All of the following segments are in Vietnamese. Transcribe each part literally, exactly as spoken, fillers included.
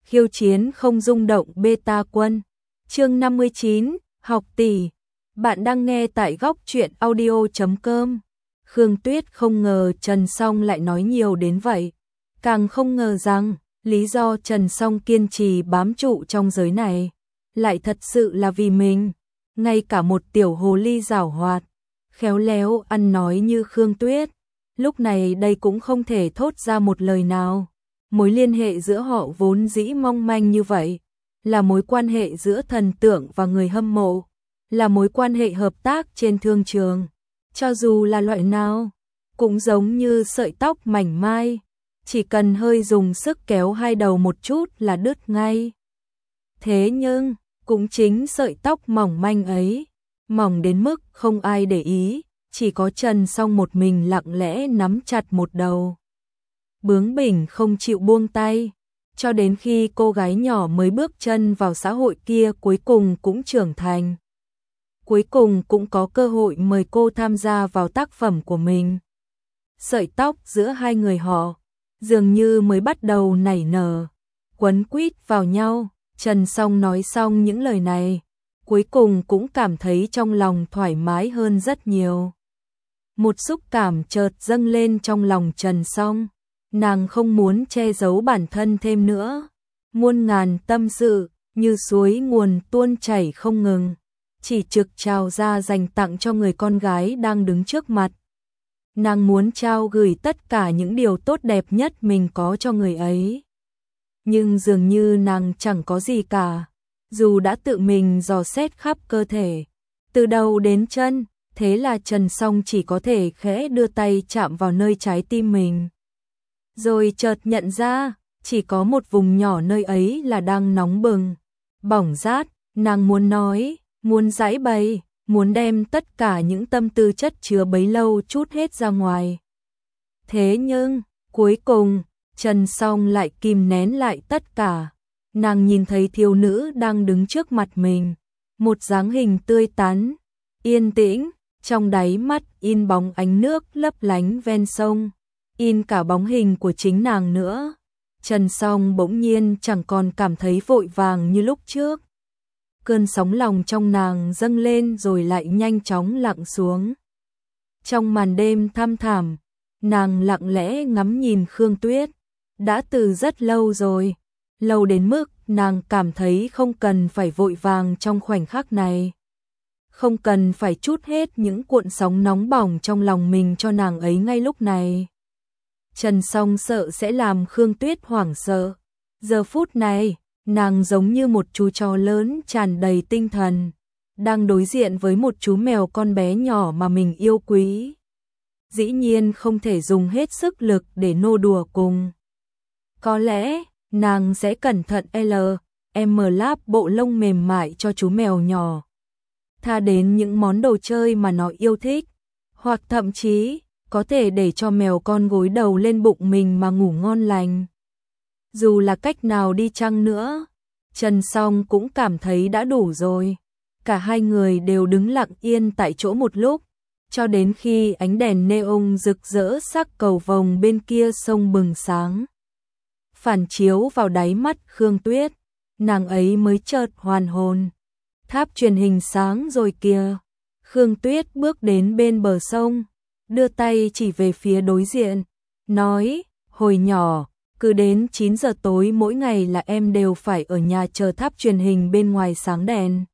khiêu chiến không rung động beta quân. Chương năm mươi chín, học tỷ. Bạn đang nghe tại góc truyện audio chấm com. Khương Tuyết không ngờ Trần Song lại nói nhiều đến vậy. Càng không ngờ rằng, lý do Trần Song kiên trì bám trụ trong giới này, lại thật sự là vì mình. Ngay cả một tiểu hồ ly giảo hoạt, khéo léo ăn nói như Khương Tuyết, lúc này đây cũng không thể thốt ra một lời nào. Mối liên hệ giữa họ vốn dĩ mong manh như vậy, là mối quan hệ giữa thần tượng và người hâm mộ, là mối quan hệ hợp tác trên thương trường. Cho dù là loại nào, cũng giống như sợi tóc mảnh mai, chỉ cần hơi dùng sức kéo hai đầu một chút là đứt ngay. Thế nhưng, cũng chính sợi tóc mỏng manh ấy, mỏng đến mức không ai để ý, chỉ có Trần Song một mình lặng lẽ nắm chặt một đầu. Bướng bỉnh không chịu buông tay, cho đến khi cô gái nhỏ mới bước chân vào xã hội kia cuối cùng cũng trưởng thành. Cuối cùng cũng có cơ hội mời cô tham gia vào tác phẩm của mình. Sợi tóc giữa hai người họ, dường như mới bắt đầu nảy nở, quấn quýt vào nhau. Trần Song nói xong những lời này, cuối cùng cũng cảm thấy trong lòng thoải mái hơn rất nhiều. Một xúc cảm chợt dâng lên trong lòng Trần Song, nàng không muốn che giấu bản thân thêm nữa. Muôn ngàn tâm sự, như suối nguồn tuôn chảy không ngừng, chỉ trực trào ra dành tặng cho người con gái đang đứng trước mặt. Nàng muốn trao gửi tất cả những điều tốt đẹp nhất mình có cho người ấy. Nhưng dường như nàng chẳng có gì cả, dù đã tự mình dò xét khắp cơ thể, từ đầu đến chân, thế là Trần Song chỉ có thể khẽ đưa tay chạm vào nơi trái tim mình. Rồi chợt nhận ra, chỉ có một vùng nhỏ nơi ấy là đang nóng bừng, bỏng rát, nàng muốn nói, muốn giãi bày, muốn đem tất cả những tâm tư chất chứa bấy lâu trút hết ra ngoài. Thế nhưng, cuối cùng, Trần Song lại kìm nén lại tất cả. Nàng nhìn thấy thiếu nữ đang đứng trước mặt mình, một dáng hình tươi tắn, yên tĩnh, trong đáy mắt in bóng ánh nước lấp lánh ven sông, in cả bóng hình của chính nàng nữa. Trần Song bỗng nhiên chẳng còn cảm thấy vội vàng như lúc trước. Cơn sóng lòng trong nàng dâng lên rồi lại nhanh chóng lặng xuống. Trong màn đêm thăm thẳm, nàng lặng lẽ ngắm nhìn Khương Tuyết, đã từ rất lâu rồi, lâu đến mức nàng cảm thấy không cần phải vội vàng trong khoảnh khắc này. Không cần phải trút hết những cuộn sóng nóng bỏng trong lòng mình cho nàng ấy ngay lúc này. Trần Song sợ sẽ làm Khương Tuyết hoảng sợ. Giờ phút này, nàng giống như một chú chó lớn tràn đầy tinh thần, đang đối diện với một chú mèo con bé nhỏ mà mình yêu quý. Dĩ nhiên không thể dùng hết sức lực để nô đùa cùng. Có lẽ, nàng sẽ cẩn thận L, M láp bộ lông mềm mại cho chú mèo nhỏ, tha đến những món đồ chơi mà nó yêu thích, hoặc thậm chí có thể để cho mèo con gối đầu lên bụng mình mà ngủ ngon lành. Dù là cách nào đi chăng nữa, Trần Song cũng cảm thấy đã đủ rồi. Cả hai người đều đứng lặng yên tại chỗ một lúc, cho đến khi ánh đèn neon rực rỡ sắc cầu vồng bên kia sông bừng sáng, phản chiếu vào đáy mắt Khương Tuyết, nàng ấy mới chợt hoàn hồn. Tháp truyền hình sáng rồi kìa. Khương Tuyết bước đến bên bờ sông, đưa tay chỉ về phía đối diện, nói, hồi nhỏ, cứ đến chín giờ tối mỗi ngày là em đều phải ở nhà chờ tháp truyền hình bên ngoài sáng đèn.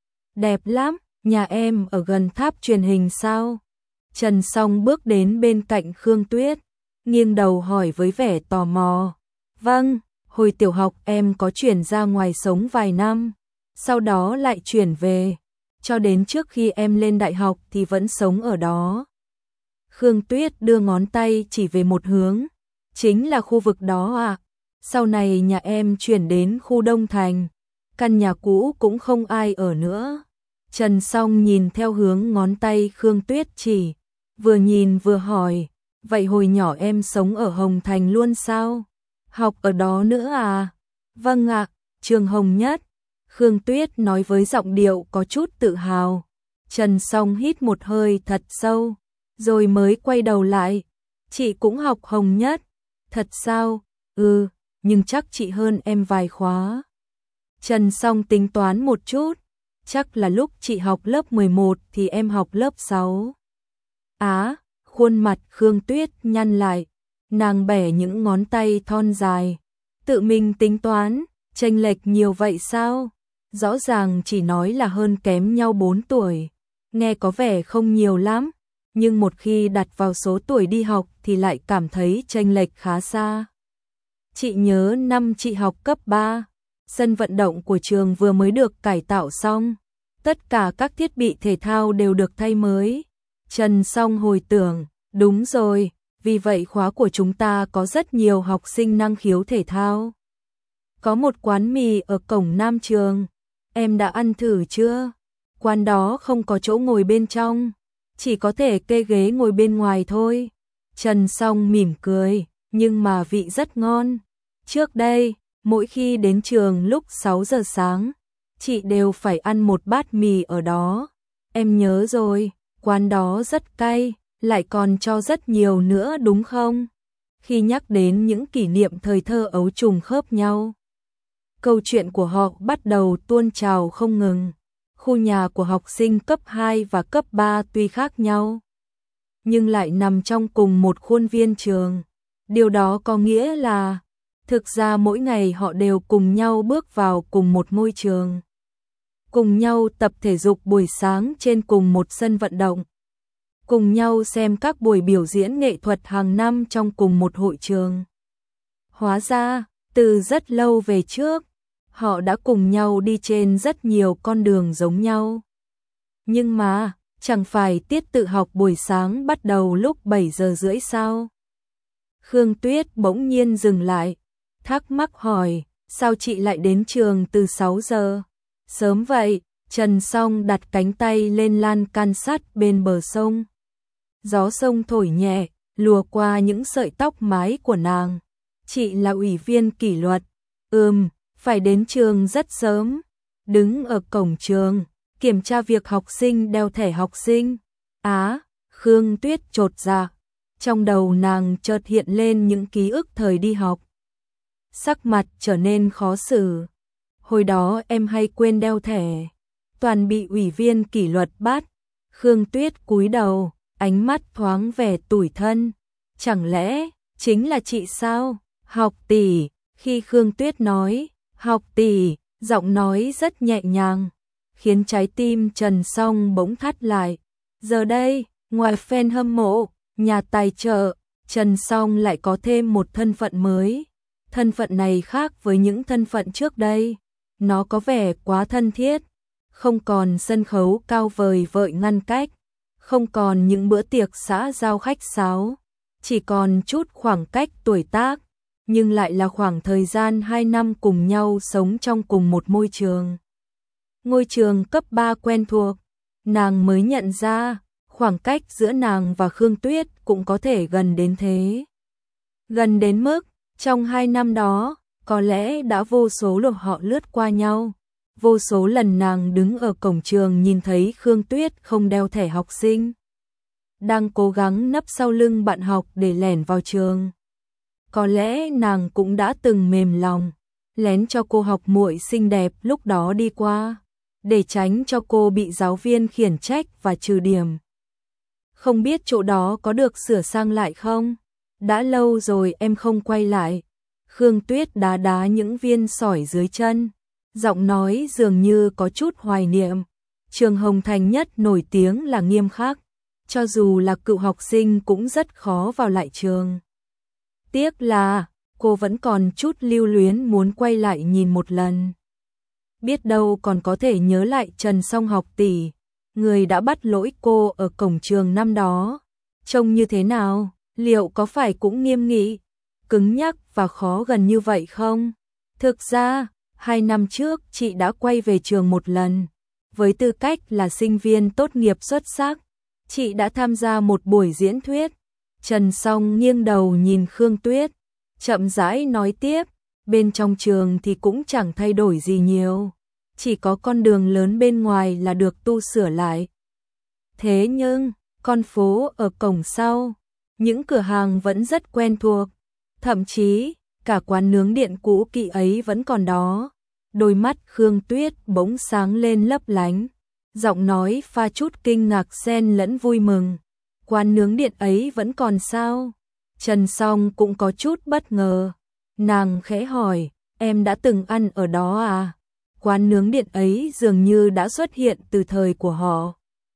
Đẹp lắm, nhà em ở gần tháp truyền hình sao? Trần Song bước đến bên cạnh Khương Tuyết, nghiêng đầu hỏi với vẻ tò mò. Vâng, hồi tiểu học em có chuyển ra ngoài sống vài năm, sau đó lại chuyển về, cho đến trước khi em lên đại học thì vẫn sống ở đó. Khương Tuyết đưa ngón tay chỉ về một hướng, chính là khu vực đó à. Sau này nhà em chuyển đến khu Đông Thành, căn nhà cũ cũng không ai ở nữa. Trần Song nhìn theo hướng ngón tay Khương Tuyết chỉ, vừa nhìn vừa hỏi, vậy hồi nhỏ em sống ở Hồng Thành luôn sao? Học ở đó nữa à? Vâng ạ, trường Hồng Nhất. Khương Tuyết nói với giọng điệu có chút tự hào. Trần Song hít một hơi thật sâu, rồi mới quay đầu lại. Chị cũng học Hồng Nhất. Thật sao? Ừ, nhưng chắc chị hơn em vài khóa. Trần Song tính toán một chút, chắc là lúc chị học lớp mười một thì em học lớp sáu. Á, khuôn mặt Khương Tuyết nhăn lại, nàng bẻ những ngón tay thon dài, tự mình tính toán, chênh lệch nhiều vậy sao? Rõ ràng chỉ nói là hơn kém nhau bốn tuổi, nghe có vẻ không nhiều lắm, nhưng một khi đặt vào số tuổi đi học thì lại cảm thấy chênh lệch khá xa. Chị nhớ năm chị học cấp ba, sân vận động của trường vừa mới được cải tạo xong, tất cả các thiết bị thể thao đều được thay mới. Trần Song hồi tưởng, đúng rồi, vì vậy khóa của chúng ta có rất nhiều học sinh năng khiếu thể thao. Có một quán mì ở cổng Nam trường, em đã ăn thử chưa? Quán đó không có chỗ ngồi bên trong, chỉ có thể kê ghế ngồi bên ngoài thôi. Trần Song mỉm cười, nhưng mà vị rất ngon. Trước đây, mỗi khi đến trường lúc sáu giờ sáng, chị đều phải ăn một bát mì ở đó. Em nhớ rồi, quán đó rất cay, lại còn cho rất nhiều nữa đúng không? Khi nhắc đến những kỷ niệm thời thơ ấu trùng khớp nhau, câu chuyện của họ bắt đầu tuôn trào không ngừng. Khu nhà của học sinh cấp hai và cấp ba tuy khác nhau, nhưng lại nằm trong cùng một khuôn viên trường. Điều đó có nghĩa là, thực ra mỗi ngày họ đều cùng nhau bước vào cùng một ngôi trường, cùng nhau tập thể dục buổi sáng trên cùng một sân vận động, cùng nhau xem các buổi biểu diễn nghệ thuật hàng năm trong cùng một hội trường. Hóa ra, từ rất lâu về trước, họ đã cùng nhau đi trên rất nhiều con đường giống nhau. Nhưng mà, chẳng phải tiết tự học buổi sáng bắt đầu lúc bảy giờ rưỡi sao? Khương Tuyết bỗng nhiên dừng lại, thắc mắc hỏi, sao chị lại đến trường từ sáu giờ? Sớm vậy. Trần Song đặt cánh tay lên lan can sắt bên bờ sông. Gió sông thổi nhẹ, lùa qua những sợi tóc mái của nàng. Chị là ủy viên kỷ luật. Ừm, phải đến trường rất sớm. Đứng ở cổng trường, kiểm tra việc học sinh đeo thẻ học sinh. Á, Khương Tuyết chột dạ. Trong đầu nàng chợt hiện lên những ký ức thời đi học. Sắc mặt trở nên khó xử. Hồi đó em hay quên đeo thẻ, toàn bị ủy viên kỷ luật bắt. Khương Tuyết cúi đầu, ánh mắt thoáng vẻ tủi thân. Chẳng lẽ chính là chị sao? Học tỷ. Khi Khương Tuyết nói học tỷ, giọng nói rất nhẹ nhàng, khiến trái tim Trần Song bỗng thắt lại. Giờ đây, ngoài fan hâm mộ, nhà tài trợ, Trần Song lại có thêm một thân phận mới. Thân phận này khác với những thân phận trước đây, nó có vẻ quá thân thiết. Không còn sân khấu cao vời vợi ngăn cách, không còn những bữa tiệc xã giao khách sáo, chỉ còn chút khoảng cách tuổi tác, nhưng lại là khoảng thời gian hai năm cùng nhau sống trong cùng một môi trường. Ngôi trường cấp ba quen thuộc, nàng mới nhận ra, khoảng cách giữa nàng và Khương Tuyết cũng có thể gần đến thế. Gần đến mức, trong hai năm đó, có lẽ đã vô số lần họ lướt qua nhau. Vô số lần nàng đứng ở cổng trường nhìn thấy Khương Tuyết không đeo thẻ học sinh, đang cố gắng nấp sau lưng bạn học để lẻn vào trường. Có lẽ nàng cũng đã từng mềm lòng, lén cho cô học muội xinh đẹp lúc đó đi qua, để tránh cho cô bị giáo viên khiển trách và trừ điểm. Không biết chỗ đó có được sửa sang lại không? Đã lâu rồi em không quay lại. Khương Tuyết đá đá những viên sỏi dưới chân, giọng nói dường như có chút hoài niệm. Trường Hồng Thành nhất nổi tiếng là nghiêm khắc, cho dù là cựu học sinh cũng rất khó vào lại trường. Tiếc là, cô vẫn còn chút lưu luyến muốn quay lại nhìn một lần. Biết đâu còn có thể nhớ lại Trần Song học tỷ, người đã bắt lỗi cô ở cổng trường năm đó. Trông như thế nào, liệu có phải cũng nghiêm nghị, cứng nhắc và khó gần như vậy không? Thực ra, hai năm trước chị đã quay về trường một lần. Với tư cách là sinh viên tốt nghiệp xuất sắc, chị đã tham gia một buổi diễn thuyết. Trần Song nghiêng đầu nhìn Khương Tuyết, chậm rãi nói tiếp, bên trong trường thì cũng chẳng thay đổi gì nhiều, chỉ có con đường lớn bên ngoài là được tu sửa lại. Thế nhưng, con phố ở cổng sau, những cửa hàng vẫn rất quen thuộc, thậm chí cả quán nướng điện cũ kỹ ấy vẫn còn đó. Đôi mắt Khương Tuyết bỗng sáng lên lấp lánh, giọng nói pha chút kinh ngạc xen lẫn vui mừng. Quán nướng điện ấy vẫn còn sao? Trần Song cũng có chút bất ngờ. Nàng khẽ hỏi, em đã từng ăn ở đó à? Quán nướng điện ấy dường như đã xuất hiện từ thời của họ.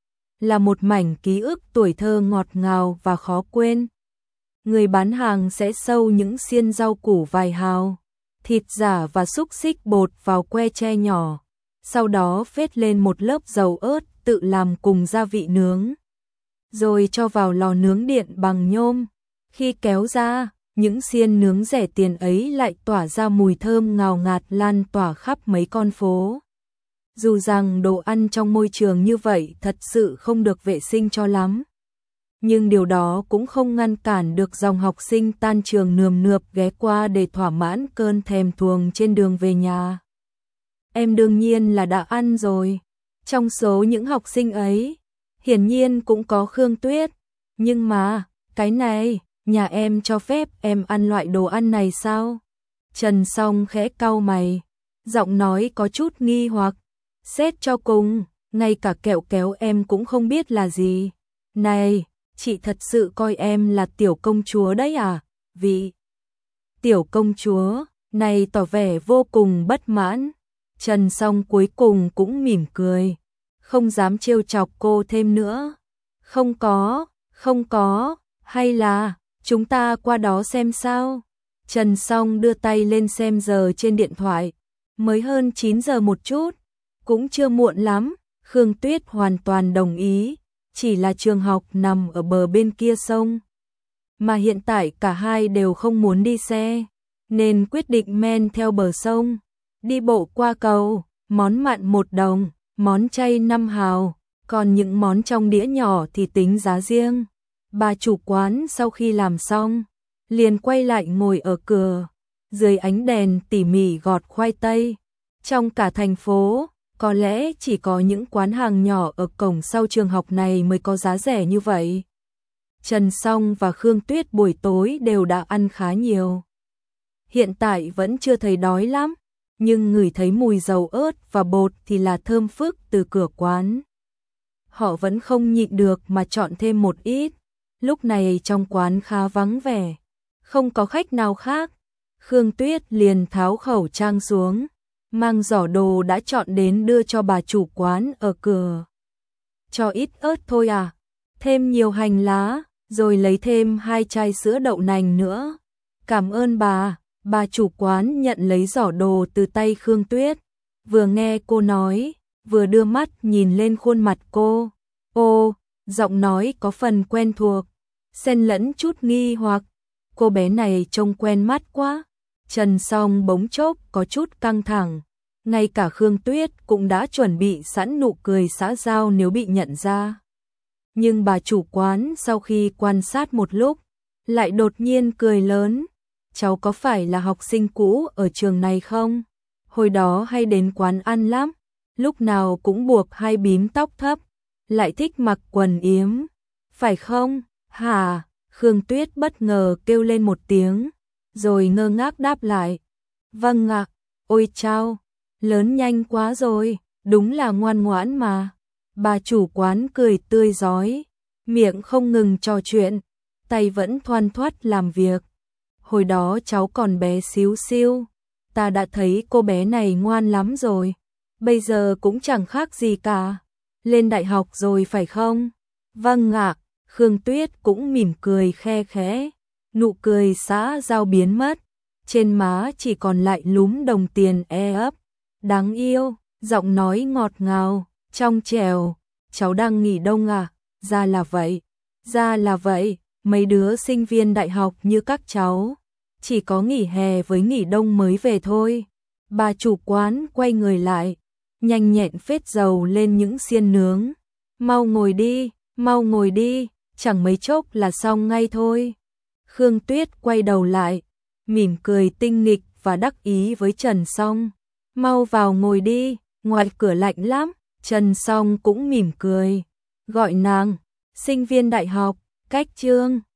Là một mảnh ký ức tuổi thơ ngọt ngào và khó quên. Người bán hàng sẽ sâu những xiên rau củ vài hào, thịt giả và xúc xích bột vào que tre nhỏ, sau đó phết lên một lớp dầu ớt tự làm cùng gia vị nướng, rồi cho vào lò nướng điện bằng nhôm. Khi kéo ra, những xiên nướng rẻ tiền ấy lại tỏa ra mùi thơm ngào ngạt lan tỏa khắp mấy con phố. Dù rằng đồ ăn trong môi trường như vậy thật sự không được vệ sinh cho lắm, nhưng điều đó cũng không ngăn cản được dòng học sinh tan trường nườm nượp ghé qua để thỏa mãn cơn thèm thuồng trên đường về nhà. Em đương nhiên là đã ăn rồi. Trong số những học sinh ấy, hiển nhiên cũng có Khương Tuyết. Nhưng mà, cái này, nhà em cho phép em ăn loại đồ ăn này sao? Trần Song khẽ cau mày, giọng nói có chút nghi hoặc. Xét cho cùng, ngay cả kẹo kéo em cũng không biết là gì. Này, chị thật sự coi em là tiểu công chúa đấy à? Vì tiểu công chúa này tỏ vẻ vô cùng bất mãn. Trần Song cuối cùng cũng mỉm cười, không dám trêu chọc cô thêm nữa. Không có, không có, hay là chúng ta qua đó xem sao? Trần Song đưa tay lên xem giờ trên điện thoại, mới hơn chín giờ một chút, cũng chưa muộn lắm. Khương Tuyết hoàn toàn đồng ý, chỉ là trường học nằm ở bờ bên kia sông, mà hiện tại cả hai đều không muốn đi xe, nên quyết định men theo bờ sông, đi bộ qua cầu. Món mặn một đồng, món chay năm hào, còn những món trong đĩa nhỏ thì tính giá riêng. Bà chủ quán sau khi làm xong, liền quay lại ngồi ở cửa, dưới ánh đèn tỉ mỉ gọt khoai tây. Trong cả thành phố, có lẽ chỉ có những quán hàng nhỏ ở cổng sau trường học này mới có giá rẻ như vậy. Trần Song và Khương Tuyết buổi tối đều đã ăn khá nhiều. Hiện tại vẫn chưa thấy đói lắm, nhưng ngửi thấy mùi dầu ớt và bột thì là thơm phức từ cửa quán. Họ vẫn không nhịn được mà chọn thêm một ít. Lúc này trong quán khá vắng vẻ, không có khách nào khác. Khương Tuyết liền tháo khẩu trang xuống, mang giỏ đồ đã chọn đến đưa cho bà chủ quán ở cửa. Cho ít ớt thôi à? Thêm nhiều hành lá, rồi lấy thêm hai chai sữa đậu nành nữa. Cảm ơn bà. Bà chủ quán nhận lấy giỏ đồ từ tay Khương Tuyết, vừa nghe cô nói, vừa đưa mắt nhìn lên khuôn mặt cô. Ô, giọng nói có phần quen thuộc, xen lẫn chút nghi hoặc. Cô bé này trông quen mắt quá. Trần Song bỗng chốc có chút căng thẳng. Ngay cả Khương Tuyết cũng đã chuẩn bị sẵn nụ cười xã giao nếu bị nhận ra. Nhưng bà chủ quán sau khi quan sát một lúc, lại đột nhiên cười lớn. Cháu có phải là học sinh cũ ở trường này không? Hồi đó hay đến quán ăn lắm, lúc nào cũng buộc hai bím tóc thấp, lại thích mặc quần yếm, phải không? Hả? Khương Tuyết bất ngờ kêu lên một tiếng, rồi ngơ ngác đáp lại. Vâng ạ. Ôi chao, lớn nhanh quá rồi, đúng là ngoan ngoãn mà. Bà chủ quán cười tươi rói, miệng không ngừng trò chuyện, tay vẫn thoăn thoắt làm việc. Hồi đó cháu còn bé xíu xiu, ta đã thấy cô bé này ngoan lắm rồi, bây giờ cũng chẳng khác gì cả. Lên đại học rồi phải không? Vâng ạ. Khương Tuyết cũng mỉm cười khe khẽ, nụ cười xã giao biến mất, trên má chỉ còn lại lúm đồng tiền e ấp. Đáng yêu, giọng nói ngọt ngào, trong trẻo. Cháu đang nghỉ đông à? Ra là vậy, ra là vậy. Mấy đứa sinh viên đại học như các cháu, chỉ có nghỉ hè với nghỉ đông mới về thôi. Bà chủ quán quay người lại, nhanh nhẹn phết dầu lên những xiên nướng. Mau ngồi đi, mau ngồi đi, chẳng mấy chốc là xong ngay thôi. Khương Tuyết quay đầu lại, mỉm cười tinh nghịch và đắc ý với Trần Song. Mau vào ngồi đi, ngoài cửa lạnh lắm. Trần Song cũng mỉm cười, gọi nàng, sinh viên đại học, cách chương.